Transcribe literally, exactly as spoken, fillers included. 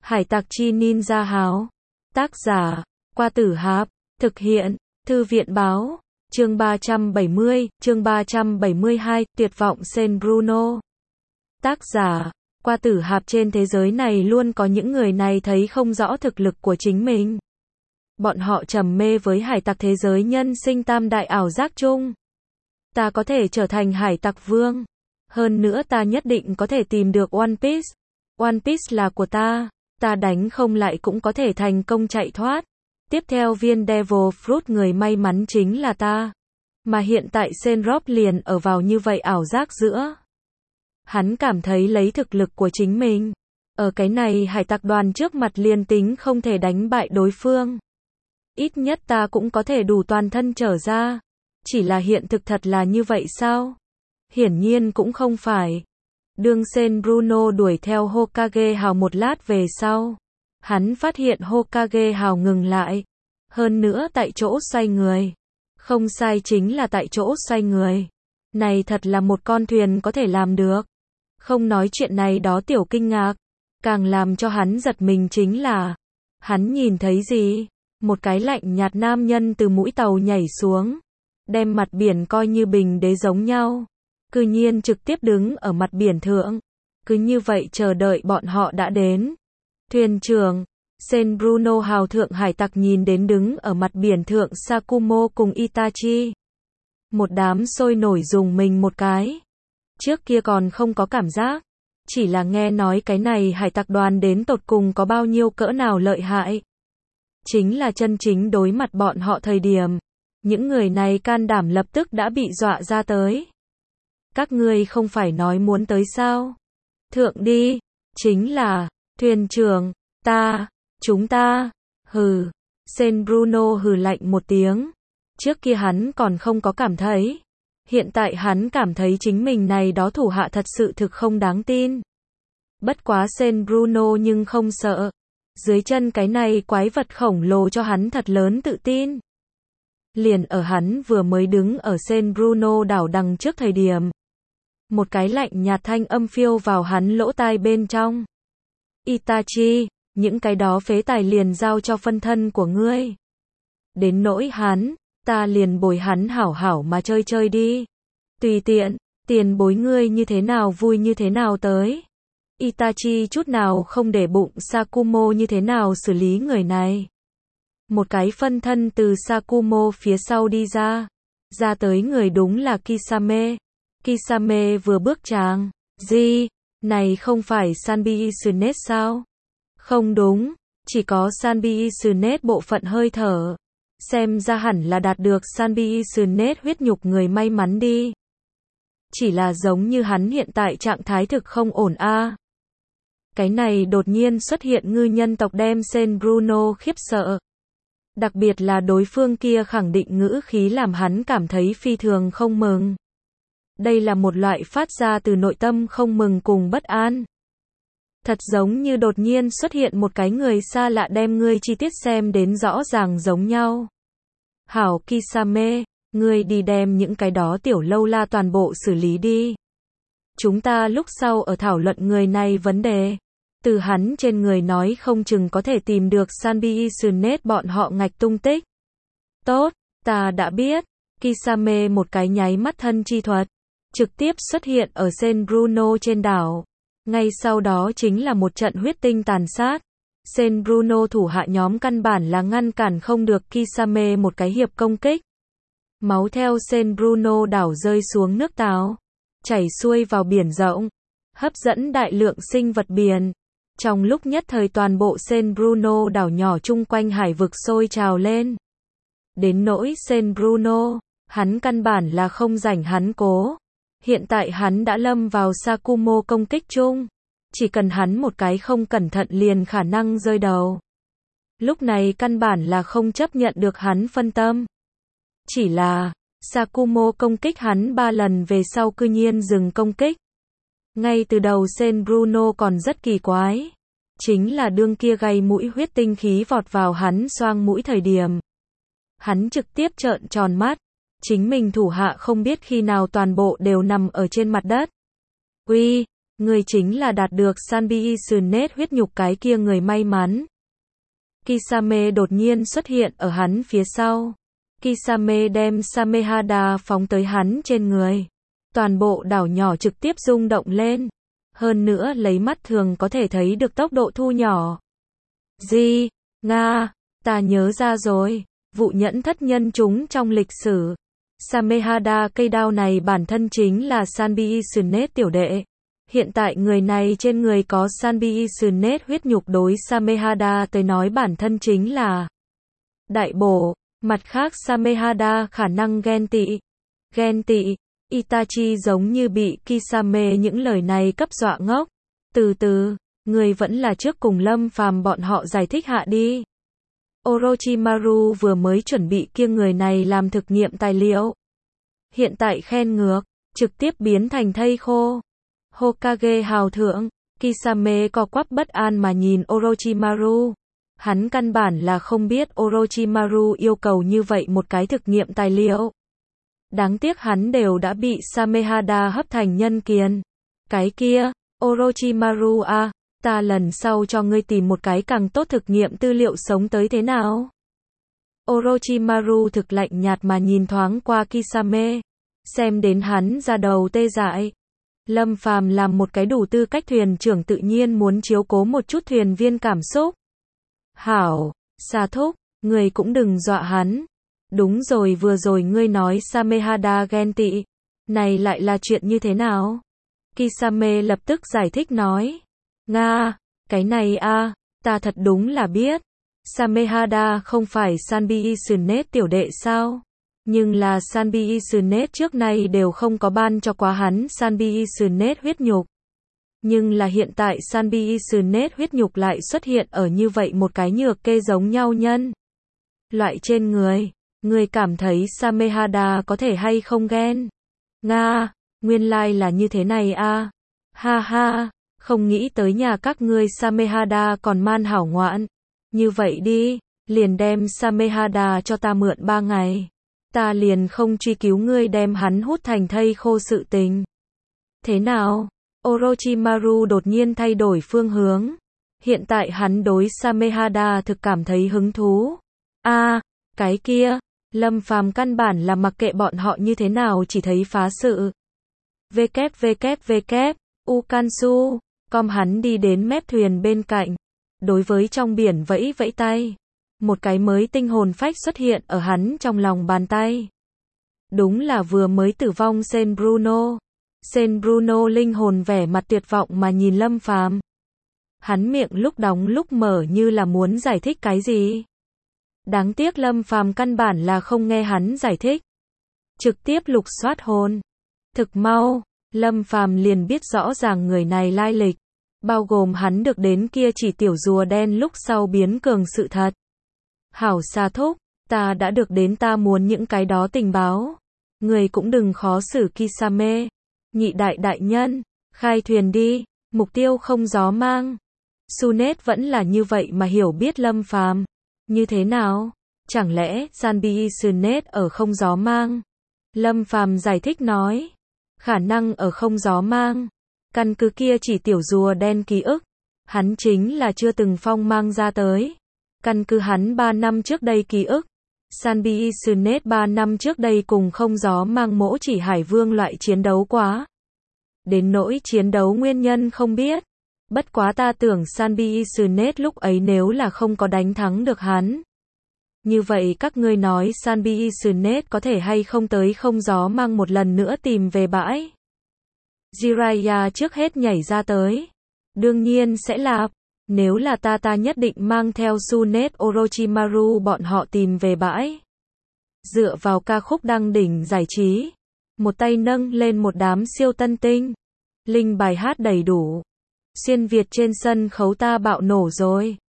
Hải tặc chi ninja háo. Tác giả, Qua Tử Hạp. Thực hiện, Thư viện báo. Chương ba trăm bảy mươi, chương ba trăm bảy mươi hai, Tuyệt vọng Sen Bruno. Tác giả, Qua Tử Hạp. Trên thế giới này luôn có những người này thấy không rõ thực lực của chính mình. Bọn họ trầm mê với hải tặc thế giới nhân sinh tam đại ảo giác chung. Ta có thể trở thành hải tặc vương. Hơn nữa ta nhất định có thể tìm được One Piece. One Piece là của ta. Ta đánh không lại cũng có thể thành công chạy thoát. Tiếp theo viên Devil Fruit, người may mắn chính là ta. Mà hiện tại Senrock liền ở vào như vậy ảo giác giữa. Hắn cảm thấy lấy thực lực của chính mình, ở cái này hải tặc đoàn trước mặt liền tính không thể đánh bại đối phương. Ít nhất ta cũng có thể đủ toàn thân trở ra. Chỉ là hiện thực thật là như vậy sao? Hiển nhiên cũng không phải. Đương Sen Bruno đuổi theo Hokage hào một lát về sau, hắn phát hiện Hokage hào ngừng lại. Hơn nữa tại chỗ xoay người. Không sai, chính là tại chỗ xoay người. Này thật là một con thuyền có thể làm được. Không nói chuyện này đó tiểu kinh ngạc. Càng làm cho hắn giật mình chính là, hắn nhìn thấy gì? Một cái lạnh nhạt nam nhân từ mũi tàu nhảy xuống, đem mặt biển coi như bình đế giống nhau. Cư nhiên trực tiếp đứng ở mặt biển thượng. Cứ như vậy chờ đợi bọn họ đã đến. Thuyền trưởng, Sen Bruno hào thượng hải tặc nhìn đến đứng ở mặt biển thượng Sakumo cùng Itachi. Một đám sôi nổi dùng mình một cái. Trước kia còn không có cảm giác. Chỉ là nghe nói cái này hải tặc đoàn đến tột cùng có bao nhiêu cỡ nào lợi hại. Chính là chân chính đối mặt bọn họ thời điểm. Những người này can đảm lập tức đã bị dọa ra tới. Các ngươi không phải nói muốn tới sao? Thượng đi. Chính là, thuyền trưởng, ta, chúng ta, hừ. Sen Bruno hừ lạnh một tiếng. Trước kia hắn còn không có cảm thấy. Hiện tại hắn cảm thấy chính mình này đó thủ hạ thật sự thực không đáng tin. Bất quá Sen Bruno nhưng không sợ. Dưới chân cái này quái vật khổng lồ cho hắn thật lớn tự tin. Liền ở hắn vừa mới đứng ở Sen Bruno đảo đằng trước thời điểm. Một cái lạnh nhạt thanh âm phiêu vào hắn lỗ tai bên trong. Itachi, những cái đó phế tài liền giao cho phân thân của ngươi. Đến nỗi hắn, ta liền bồi hắn hảo hảo mà chơi chơi đi. Tùy tiện, tiền bối ngươi như thế nào vui như thế nào tới. Itachi chút nào không để bụng Sakumo như thế nào xử lý người này. Một cái phân thân từ Sakumo phía sau đi ra. Ra tới người đúng là Kisame. Kisame vừa bước tràng. Gì? Này không phải Sanbi Isunet sao? Không đúng. Chỉ có Sanbi Isunet bộ phận hơi thở. Xem ra hẳn là đạt được Sanbi Isunet huyết nhục người may mắn đi. Chỉ là giống như hắn hiện tại trạng thái thực không ổn a. À. Cái này đột nhiên xuất hiện ngư nhân tộc đem Sen Bruno khiếp sợ. Đặc biệt là đối phương kia khẳng định ngữ khí làm hắn cảm thấy phi thường không mừng. Đây là một loại phát ra từ nội tâm không mừng cùng bất an. Thật giống như đột nhiên xuất hiện một cái người xa lạ đem ngươi chi tiết xem đến rõ ràng giống nhau. Hảo Kisame, ngươi đi đem những cái đó tiểu lâu la toàn bộ xử lý đi. Chúng ta lúc sau ở thảo luận người này vấn đề. Từ hắn trên người nói không chừng có thể tìm được Sanbi Isunet bọn họ ngạch tung tích. Tốt, ta đã biết. Kisame một cái nháy mắt thân chi thuật. Trực tiếp xuất hiện ở Sen Bruno trên đảo. Ngay sau đó chính là một trận huyết tinh tàn sát. Sen Bruno thủ hạ nhóm căn bản là ngăn cản không được Kisame một cái hiệp công kích. Máu theo Sen Bruno đảo rơi xuống nước táo. Chảy xuôi vào biển rộng. Hấp dẫn đại lượng sinh vật biển. Trong lúc nhất thời toàn bộ Sen Bruno đảo nhỏ chung quanh hải vực sôi trào lên. Đến nỗi Sen Bruno, hắn căn bản là không rảnh hắn cố. Hiện tại hắn đã lâm vào Sakumo công kích chung. Chỉ cần hắn một cái không cẩn thận liền khả năng rơi đầu. Lúc này căn bản là không chấp nhận được hắn phân tâm. Chỉ là, Sakumo công kích hắn ba lần về sau cư nhiên dừng công kích. Ngay từ đầu Sen Bruno còn rất kỳ quái. Chính là đương kia gay mũi huyết tinh khí vọt vào hắn xoang mũi thời điểm. Hắn trực tiếp trợn tròn mắt. Chính mình thủ hạ không biết khi nào toàn bộ đều nằm ở trên mặt đất. Uy, Ngươi chính là đạt được Sanbi Sunet huyết nhục cái kia người may mắn. Kisame đột nhiên xuất hiện ở hắn phía sau. Kisame đem Samehada phóng tới hắn trên người. Toàn bộ đảo nhỏ trực tiếp rung động lên. Hơn nữa lấy mắt thường có thể thấy được tốc độ thu nhỏ. Gì? Nga, ta nhớ ra rồi. Vụ nhẫn thất nhân chúng trong lịch sử. Samehada cây đao này bản thân chính là Sanbi Sunet tiểu đệ. Hiện tại người này trên người có Sanbi Sunet huyết nhục đối Samehada tới nói bản thân chính là đại bổ. Mặt khác Samehada khả năng ghen tị. Ghen tị. Itachi giống như bị Kisame những lời này cấp dọa ngốc. Từ từ, người vẫn là trước cùng Lâm Phàm bọn họ giải thích hạ đi. Orochimaru vừa mới chuẩn bị kiêng người này làm thực nghiệm tài liệu. Hiện tại khen ngược, trực tiếp biến thành thây khô. Hokage hào thượng, Kisame co quắp bất an mà nhìn Orochimaru. Hắn căn bản là không biết Orochimaru yêu cầu như vậy một cái thực nghiệm tài liệu. Đáng tiếc hắn đều đã bị Samehada hấp thành nhân kiền. Cái kia, Orochimaru à, ta lần sau cho ngươi tìm một cái càng tốt thực nghiệm tư liệu sống tới thế nào? Orochimaru thực lạnh nhạt mà nhìn thoáng qua Kisame. Xem đến hắn ra đầu tê dại. Lâm Phàm làm một cái đủ tư cách thuyền trưởng tự nhiên muốn chiếu cố một chút thuyền viên cảm xúc. Hảo, Sa thúc, ngươi cũng đừng dọa hắn. Đúng rồi vừa rồi ngươi nói Samehada ghen tị. Này lại là chuyện như thế nào? Kisame lập tức giải thích nói. Nga, cái này a, ta thật đúng là biết. Samehada không phải Sanbi Sunet tiểu đệ sao? Nhưng là Sanbi Sunet trước nay đều không có ban cho quá hắn Sanbi Sunet huyết nhục. Nhưng là hiện tại Sanbi Sunet huyết nhục lại xuất hiện ở như vậy một cái nhược kê giống nhau nhân. Loại trên người, người cảm thấy Samehada có thể hay không ghen? Nga, nguyên lai like là như thế này a. Ha ha, không nghĩ tới nhà các ngươi Samehada còn man hảo ngoạn. Như vậy đi, liền đem Samehada cho ta mượn ba ngày. Ta liền không truy cứu ngươi đem hắn hút thành thây khô sự tình. Thế nào? Orochimaru đột nhiên thay đổi phương hướng. Hiện tại hắn đối Samehada thực cảm thấy hứng thú. A, à, cái kia, Lâm Phàm căn bản là mặc kệ bọn họ như thế nào chỉ thấy phá sự. www, Ukansu, com hắn đi đến mép thuyền bên cạnh. Đối với trong biển vẫy vẫy tay. Một cái mới tinh hồn phách xuất hiện ở hắn trong lòng bàn tay. Đúng là vừa mới tử vong Sen Bruno. Sen Bruno linh hồn vẻ mặt tuyệt vọng mà nhìn Lâm Phàm. Hắn miệng lúc đóng lúc mở như là muốn giải thích cái gì. Đáng tiếc Lâm Phàm căn bản là không nghe hắn giải thích. Trực tiếp lục soát hồn. Thực mau, Lâm Phàm liền biết rõ ràng người này lai lịch. Bao gồm hắn được đến kia chỉ tiểu rùa đen lúc sau biến cường sự thật. Hảo Sa thúc, ta đã được đến ta muốn những cái đó tình báo. Người cũng đừng khó xử Kisame. Nhị đại đại nhân, khai thuyền đi, mục tiêu không gió mang. Sunet vẫn là như vậy mà hiểu biết Lâm Phàm. Như thế nào? Chẳng lẽ Sanbi Sunet ở không gió mang? Lâm Phàm giải thích nói. Khả năng ở không gió mang. Căn cứ kia chỉ tiểu rùa đen ký ức. Hắn chính là chưa từng phong mang ra tới. Căn cứ hắn ba năm trước đây ký ức. Sanbi Sunet ba năm trước đây cùng không gió mang mỗ chỉ hải vương loại chiến đấu quá. Đến nỗi chiến đấu nguyên nhân không biết. Bất quá ta tưởng Sanbi Sunet lúc ấy nếu là không có đánh thắng được hắn. Như vậy các ngươi nói Sanbi Sunet có thể hay không tới không gió mang một lần nữa tìm về bãi. Jiraiya trước hết nhảy ra tới. Đương nhiên sẽ là. Nếu là ta ta nhất định mang theo Sunet Orochimaru bọn họ tìm về bãi. Dựa vào ca khúc đăng đỉnh giải trí. Một tay nâng lên một đám siêu tân tinh. Linh bài hát đầy đủ. Xuyên Việt trên sân khấu ta bạo nổ rồi.